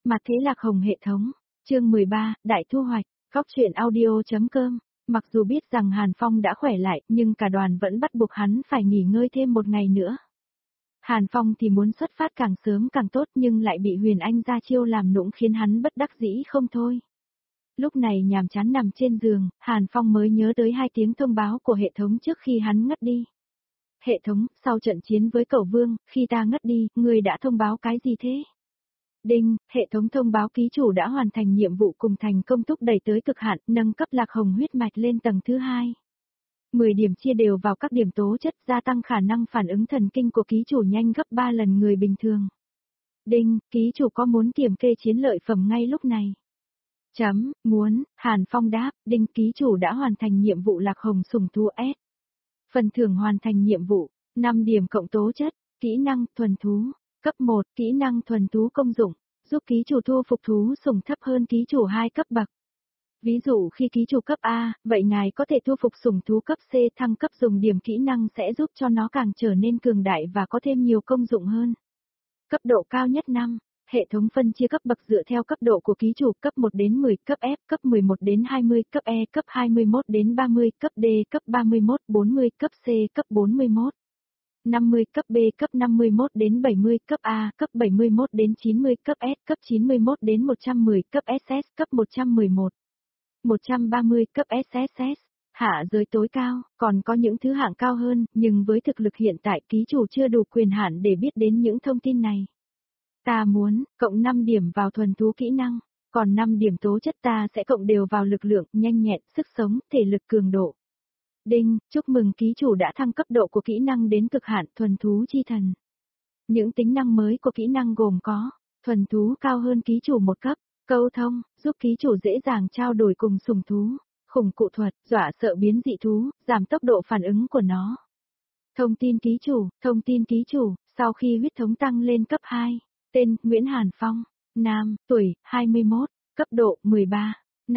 Mặt thế Lạc Hồng hệ thống, chương 13, Đại thu hoạch, góc truyện audio.com. Mặc dù biết rằng Hàn Phong đã khỏe lại, nhưng cả đoàn vẫn bắt buộc hắn phải nghỉ ngơi thêm một ngày nữa. Hàn Phong thì muốn xuất phát càng sớm càng tốt nhưng lại bị Huyền Anh ra chiêu làm nũng khiến hắn bất đắc dĩ không thôi. Lúc này nhàm chán nằm trên giường, Hàn Phong mới nhớ tới 2 tiếng thông báo của hệ thống trước khi hắn ngất đi. Hệ thống, sau trận chiến với Cẩu Vương, khi ta ngất đi, ngươi đã thông báo cái gì thế? Đinh, hệ thống thông báo ký chủ đã hoàn thành nhiệm vụ cùng thành công thúc đẩy tới cực hạn, nâng cấp Lạc Hồng huyết mạch lên tầng thứ 2. 10 điểm chia đều vào các điểm tố chất, gia tăng khả năng phản ứng thần kinh của ký chủ nhanh gấp 3 lần người bình thường. Đinh, ký chủ có muốn kiểm kê chiến lợi phẩm ngay lúc này? Muốn, Hàn Phong đáp, đinh, ký chủ đã hoàn thành nhiệm vụ Lạc Hồng sủng thú S. Phần thưởng hoàn thành nhiệm vụ, 5 điểm cộng tố chất, kỹ năng, thuần thú, cấp 1, kỹ năng thuần thú công dụng, giúp ký chủ thu phục thú sủng thấp hơn ký chủ 2 cấp bậc. Ví dụ khi ký chủ cấp A, vậy ngài có thể thu phục sủng thú cấp C, thăng cấp dùng điểm kỹ năng sẽ giúp cho nó càng trở nên cường đại và có thêm nhiều công dụng hơn. Cấp độ cao nhất 5. Hệ thống phân chia cấp bậc dựa theo cấp độ của ký chủ, cấp 1 đến 10, cấp F, cấp 11 đến 20, cấp E, cấp 21 đến 30, cấp D, cấp 31, 40, cấp C, cấp 41. 50, cấp B, cấp 51 đến 70, cấp A, cấp 71 đến 90, cấp S, cấp 91 đến 110, cấp SS, cấp 111. 130, cấp SSS. Hạ giới tối cao, còn có những thứ hạng cao hơn, nhưng với thực lực hiện tại ký chủ chưa đủ quyền hạn để biết đến những thông tin này. Ta muốn, cộng 5 điểm vào thuần thú kỹ năng, còn 5 điểm tố chất ta sẽ cộng đều vào lực lượng, nhanh nhẹn, sức sống, thể lực cường độ. Đinh, chúc mừng ký chủ đã thăng cấp độ của kỹ năng đến cực hạn thuần thú chi thần. Những tính năng mới của kỹ năng gồm có, thuần thú cao hơn ký chủ 1 cấp, câu thông, giúp ký chủ dễ dàng trao đổi cùng sủng thú, khủng cụ thuật, dọa sợ biến dị thú, giảm tốc độ phản ứng của nó. Thông tin ký chủ, sau khi huyết thống tăng lên cấp 2, tên, Nguyễn Hàn Phong, nam, tuổi, 21, cấp độ, 13,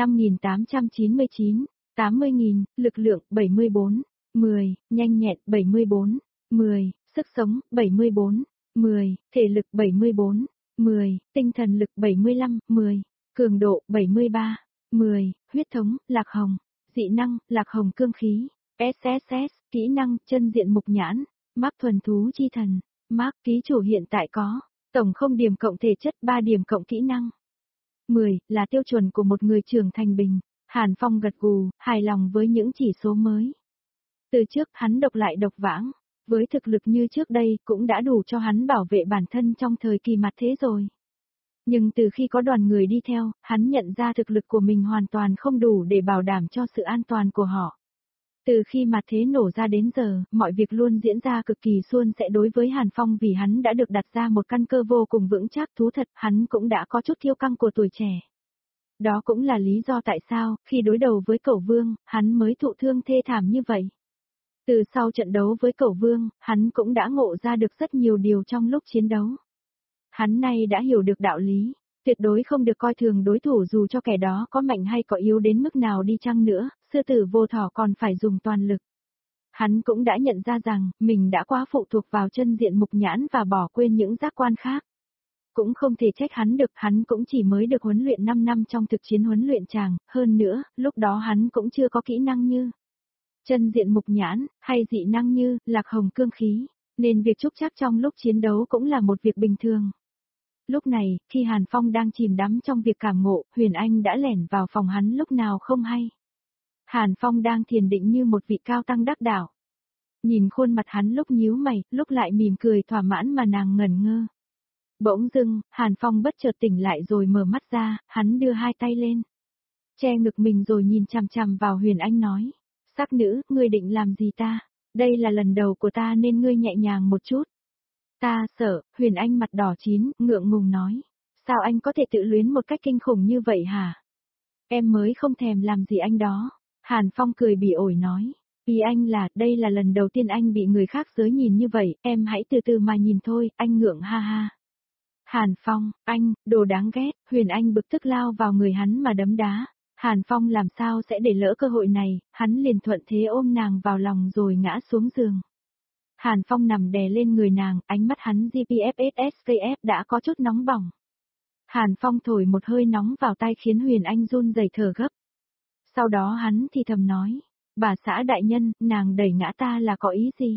5899, 80.000, lực lượng, 74, 10, nhanh nhẹn, 74, 10, sức sống, 74, 10, thể lực, 74, 10, tinh thần lực, 75, 10, cường độ, 73, 10, huyết thống, Lạc Hồng, dị năng, Lạc Hồng cương khí, SSS, kỹ năng, chân diện mục nhãn, mác thuần thú chi thần, mác ký chủ hiện tại có, tổng 0 điểm cộng thể chất 3 điểm cộng kỹ năng. 10, là tiêu chuẩn của một người trưởng thành bình. Hàn Phong gật gù, hài lòng với những chỉ số mới. Từ trước hắn độc lại độc vãng, với thực lực như trước đây cũng đã đủ cho hắn bảo vệ bản thân trong thời kỳ mặt thế rồi. Nhưng từ khi có đoàn người đi theo, hắn nhận ra thực lực của mình hoàn toàn không đủ để bảo đảm cho sự an toàn của họ. Từ khi mặt thế nổ ra đến giờ, mọi việc luôn diễn ra cực kỳ suôn sẻ đối với Hàn Phong vì hắn đã được đặt ra một căn cơ vô cùng vững chắc, thú thật, hắn cũng đã có chút kiêu căng của tuổi trẻ. Đó cũng là lý do tại sao, khi đối đầu với Cẩu Vương, hắn mới thụ thương thê thảm như vậy. Từ sau trận đấu với Cẩu Vương, hắn cũng đã ngộ ra được rất nhiều điều trong lúc chiến đấu. Hắn nay đã hiểu được đạo lý, tuyệt đối không được coi thường đối thủ dù cho kẻ đó có mạnh hay có yếu đến mức nào đi chăng nữa, sư tử vô thỏ còn phải dùng toàn lực. Hắn cũng đã nhận ra rằng, mình đã quá phụ thuộc vào chân diện mục nhãn và bỏ quên những giác quan khác. Cũng không thể trách hắn được, hắn cũng chỉ mới được huấn luyện 5 năm trong thực chiến huấn luyện chàng, hơn nữa, lúc đó hắn cũng chưa có kỹ năng như chân diện mục nhãn, hay dị năng như Lạc Hồng cương khí, nên việc trúc trắc trong lúc chiến đấu cũng là một việc bình thường. Lúc này, khi Hàn Phong đang chìm đắm trong việc cảm ngộ, Huyền Anh đã lẻn vào phòng hắn lúc nào không hay. Hàn Phong đang thiền định như một vị cao tăng đắc đạo. Nhìn khuôn mặt hắn lúc nhíu mày, lúc lại mỉm cười thỏa mãn mà nàng ngẩn ngơ. Bỗng dưng, Hàn Phong bất chợt tỉnh lại rồi mở mắt ra, hắn đưa 2 tay lên. Che ngực mình rồi nhìn chằm chằm vào Huyền Anh nói. Sắc nữ, ngươi định làm gì ta? Đây là lần đầu của ta nên ngươi nhẹ nhàng một chút. Ta sợ, Huyền Anh mặt đỏ chín, ngượng ngùng nói. Sao anh có thể tự luyến một cách kinh khủng như vậy hả? Em mới không thèm làm gì anh đó. Hàn Phong cười bỉ ổi nói. Ý anh là, đây là lần đầu tiên anh bị người khác giới nhìn như vậy, em hãy từ từ mà nhìn thôi, anh ngượng ha ha. Hàn Phong, anh, đồ đáng ghét, Huyền Anh bực tức lao vào người hắn mà đấm đá. Hàn Phong làm sao sẽ để lỡ cơ hội này, hắn liền thuận thế ôm nàng vào lòng rồi ngã xuống giường. Hàn Phong nằm đè lên người nàng, ánh mắt hắn GPFSSKF đã có chút nóng bỏng. Hàn Phong thổi một hơi nóng vào tai khiến Huyền Anh run rẩy thở gấp. Sau đó hắn thì thầm nói, bà xã đại nhân, nàng đẩy ngã ta là có ý gì?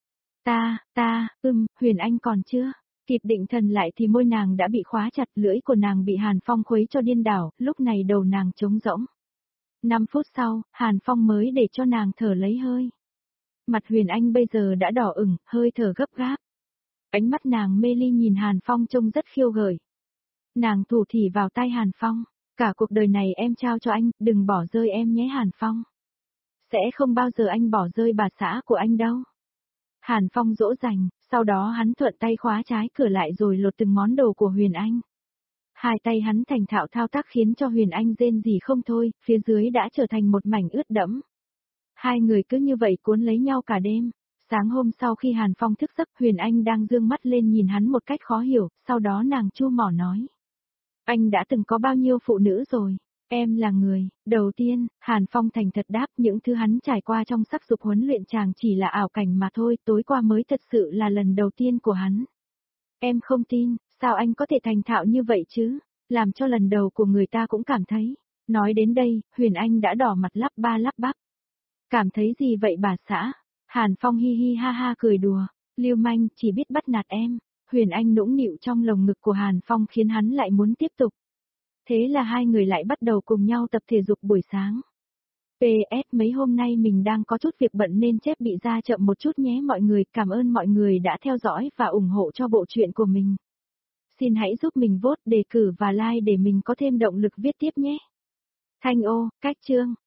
Huyền Anh còn chưa kịp định thần lại thì môi nàng đã bị khóa chặt, lưỡi của nàng bị Hàn Phong khuấy cho điên đảo, lúc này đầu nàng trống rỗng. 5 phút sau, Hàn Phong mới để cho nàng thở lấy hơi. Mặt Huyền Anh bây giờ đã đỏ ửng, hơi thở gấp gáp. Ánh mắt nàng mê ly nhìn Hàn Phong trông rất khiêu gợi. Nàng thủ thỉ vào tai Hàn Phong, cả cuộc đời này em trao cho anh, đừng bỏ rơi em nhé Hàn Phong. Sẽ không bao giờ anh bỏ rơi bà xã của anh đâu. Hàn Phong dỗ dành, sau đó hắn thuận tay khóa trái cửa lại rồi lột từng món đồ của Huyền Anh. Hai tay hắn thành thạo thao tác khiến cho Huyền Anh rên rỉ không thôi, phía dưới đã trở thành một mảnh ướt đẫm. Hai người cứ như vậy cuốn lấy nhau cả đêm. Sáng hôm sau khi Hàn Phong thức giấc, Huyền Anh đang dương mắt lên nhìn hắn một cách khó hiểu, sau đó nàng chu mỏ nói. Anh đã từng có bao nhiêu phụ nữ rồi? Em là người đầu tiên. Hàn Phong thành thật đáp, những thứ hắn trải qua trong sắc dục huấn luyện chàng chỉ là ảo cảnh mà thôi, tối qua mới thật sự là lần đầu tiên của hắn. Em không tin, sao anh có thể thành thạo như vậy chứ? Làm cho lần đầu của người ta cũng cảm thấy. Nói đến đây, Huyền Anh đã đỏ mặt lắp ba lắp bắp. Cảm thấy gì vậy bà xã? Hàn Phong hi hi ha ha cười đùa, lưu manh, chỉ biết bắt nạt em. Huyền Anh nũng nịu trong lồng ngực của Hàn Phong khiến hắn lại muốn tiếp tục. Thế là hai người lại bắt đầu cùng nhau tập thể dục buổi sáng. PS, mấy hôm nay mình đang có chút việc bận nên chép bị ra chậm một chút nhé mọi người, cảm ơn mọi người đã theo dõi và ủng hộ cho bộ truyện của mình. Xin hãy giúp mình vote, đề cử và like để mình có thêm động lực viết tiếp nhé. Thanh ô, cách chương.